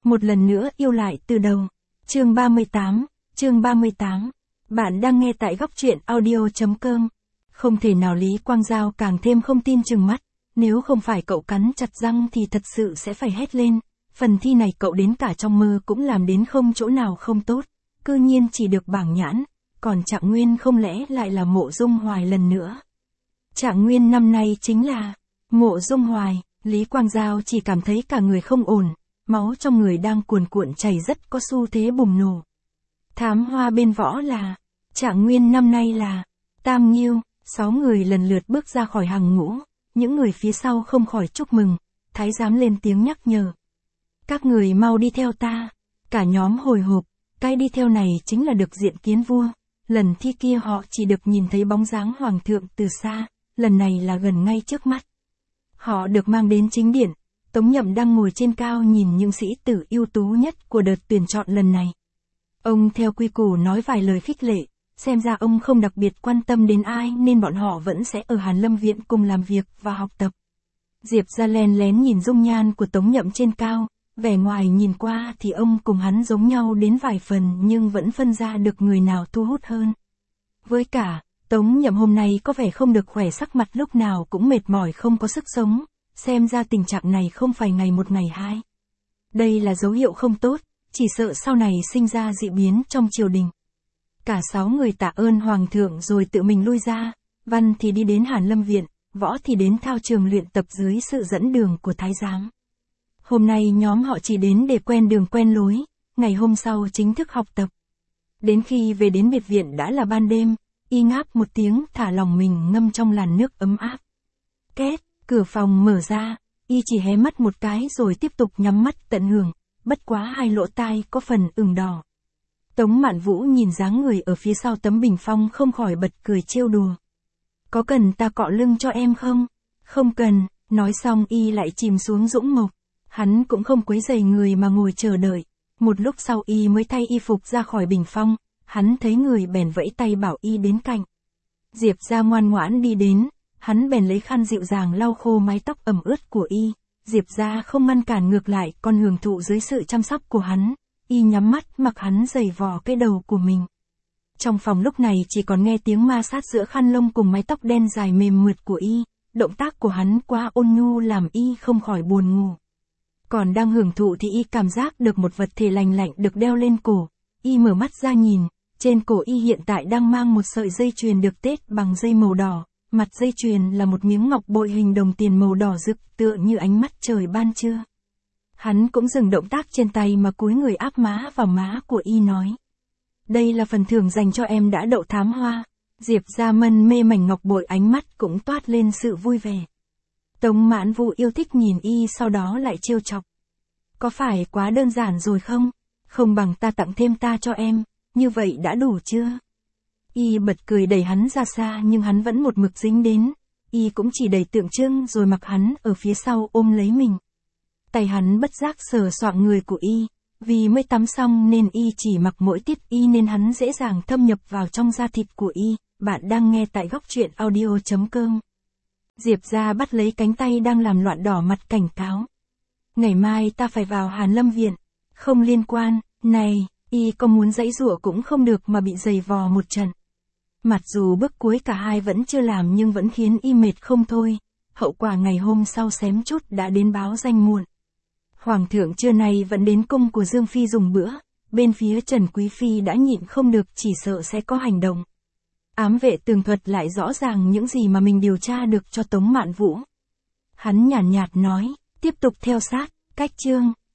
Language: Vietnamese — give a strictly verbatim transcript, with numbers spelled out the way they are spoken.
một lần nữa yêu lại từ đầu. Chương ba mươi tám, chương ba mươi tám. Bạn đang nghe tại góc truyện audio chấm com. Không thể nào Lý Quang Giao càng thêm không tin chừng mắt, nếu không phải cậu cắn chặt răng thì thật sự sẽ phải hét lên. Phần thi này cậu đến cả trong mơ cũng làm đến không chỗ nào không tốt, cư nhiên chỉ được bảng nhãn, còn Trạng Nguyên không lẽ lại là Mộ Dung Hoài lần nữa. Trạng Nguyên năm nay chính là Mộ Dung Hoài. Lý Quang Giao chỉ cảm thấy cả người không ổn, máu trong người đang cuồn cuộn chảy rất có xu thế bùng nổ. Thám hoa bên võ là Trạng Nguyên năm nay là Tam Nghiêu. Sáu người lần lượt bước ra khỏi hàng ngũ, những người phía sau không khỏi chúc mừng. Thái giám lên tiếng nhắc nhở: các người mau đi theo ta. Cả nhóm hồi hộp, cái đi theo này chính là được diện kiến vua. Lần thi kia họ chỉ được nhìn thấy bóng dáng hoàng thượng từ xa, lần này là gần ngay trước mắt. Họ được mang đến chính điện, Tống Nhậm đang ngồi trên cao nhìn những sĩ tử ưu tú nhất của đợt tuyển chọn lần này. Ông theo quy củ nói vài lời khích lệ, xem ra ông không đặc biệt quan tâm đến ai nên bọn họ vẫn sẽ ở Hàn Lâm Viện cùng làm việc và học tập. Diệp ra lén lén nhìn dung nhan của Tống Nhậm trên cao, vẻ ngoài nhìn qua thì ông cùng hắn giống nhau đến vài phần nhưng vẫn phân ra được người nào thu hút hơn. Với cả, Tống Nhậm hôm nay có vẻ không được khỏe, sắc mặt lúc nào cũng mệt mỏi không có sức sống, xem ra tình trạng này không phải ngày một ngày hai. Đây là dấu hiệu không tốt, chỉ sợ sau này sinh ra dị biến trong triều đình. Cả sáu người tạ ơn hoàng thượng rồi tự mình lui ra, Văn thì đi đến Hàn Lâm Viện, Võ thì đến thao trường luyện tập dưới sự dẫn đường của thái giám. Hôm nay nhóm họ chỉ đến để quen đường quen lối, ngày hôm sau chính thức học tập. Đến khi về đến biệt viện đã là ban đêm, y ngáp một tiếng thả lòng mình ngâm trong làn nước ấm áp. Két, cửa phòng mở ra, y chỉ hé mắt một cái rồi tiếp tục nhắm mắt tận hưởng, bất quá hai lỗ tai có phần ửng đỏ. Tống Mạn Vũ nhìn dáng người ở phía sau tấm bình phong không khỏi bật cười trêu đùa. Có cần ta cọ lưng cho em không? Không cần, nói xong y lại chìm xuống dũng mộc. Hắn cũng không quấy rầy người mà ngồi chờ đợi. Một lúc sau y mới thay y phục ra khỏi bình phong, hắn thấy người bèn vẫy tay bảo y đến cạnh. Diệp ra ngoan ngoãn đi đến, hắn bèn lấy khăn dịu dàng lau khô mái tóc ẩm ướt của y. Diệp ra không ngăn cản, ngược lại còn hưởng thụ dưới sự chăm sóc của hắn. Y nhắm mắt mặc hắn giày vò cái đầu của mình. Trong phòng lúc này chỉ còn nghe tiếng ma sát giữa khăn lông cùng mái tóc đen dài mềm mượt của y, động tác của hắn quá ôn nhu làm y không khỏi buồn ngủ. Còn đang hưởng thụ thì y cảm giác được một vật thể lành lạnh được đeo lên cổ, y mở mắt ra nhìn, trên cổ y hiện tại đang mang một sợi dây chuyền được tết bằng dây màu đỏ, mặt dây chuyền là một miếng ngọc bội hình đồng tiền màu đỏ rực tựa như ánh mắt trời ban trưa. Hắn cũng dừng động tác trên tay mà cúi người áp má vào má của y nói: đây là phần thưởng dành cho em đã đậu thám hoa. Diệp ra mân mê mảnh ngọc bội, ánh mắt cũng toát lên sự vui vẻ. Tống Mạn Vũ yêu thích nhìn y sau đó lại trêu chọc. Có phải quá đơn giản rồi không? Không bằng ta tặng thêm ta cho em, như vậy đã đủ chưa? Y bật cười đẩy hắn ra xa nhưng hắn vẫn một mực dính đến. Y cũng chỉ đẩy tượng trưng rồi mặc hắn ở phía sau ôm lấy mình. Tay hắn bất giác sờ soạng người của y, vì mới tắm xong nên y chỉ mặc mỗi tiết y nên hắn dễ dàng thâm nhập vào trong da thịt của y. Bạn đang nghe tại góc truyện audio chấm com. Diệp ra bắt lấy cánh tay đang làm loạn đỏ mặt cảnh cáo. Ngày mai ta phải vào Hàn Lâm Viện. Không liên quan, này, y có muốn giãy giụa cũng không được mà bị giày vò một trận. Mặc dù bước cuối cả hai vẫn chưa làm nhưng vẫn khiến y mệt không thôi. Hậu quả ngày hôm sau xém chút đã đến báo danh muộn. Hoàng thượng trưa nay vẫn đến cung của Dương Phi dùng bữa, bên phía Trần Quý Phi đã nhịn không được, chỉ sợ sẽ có hành động. Ám vệ tường thuật lại rõ ràng những gì mà mình điều tra được cho Tống Mạn Vũ. Hắn nhàn nhạt, nhạt nói, tiếp tục theo sát, cách chương,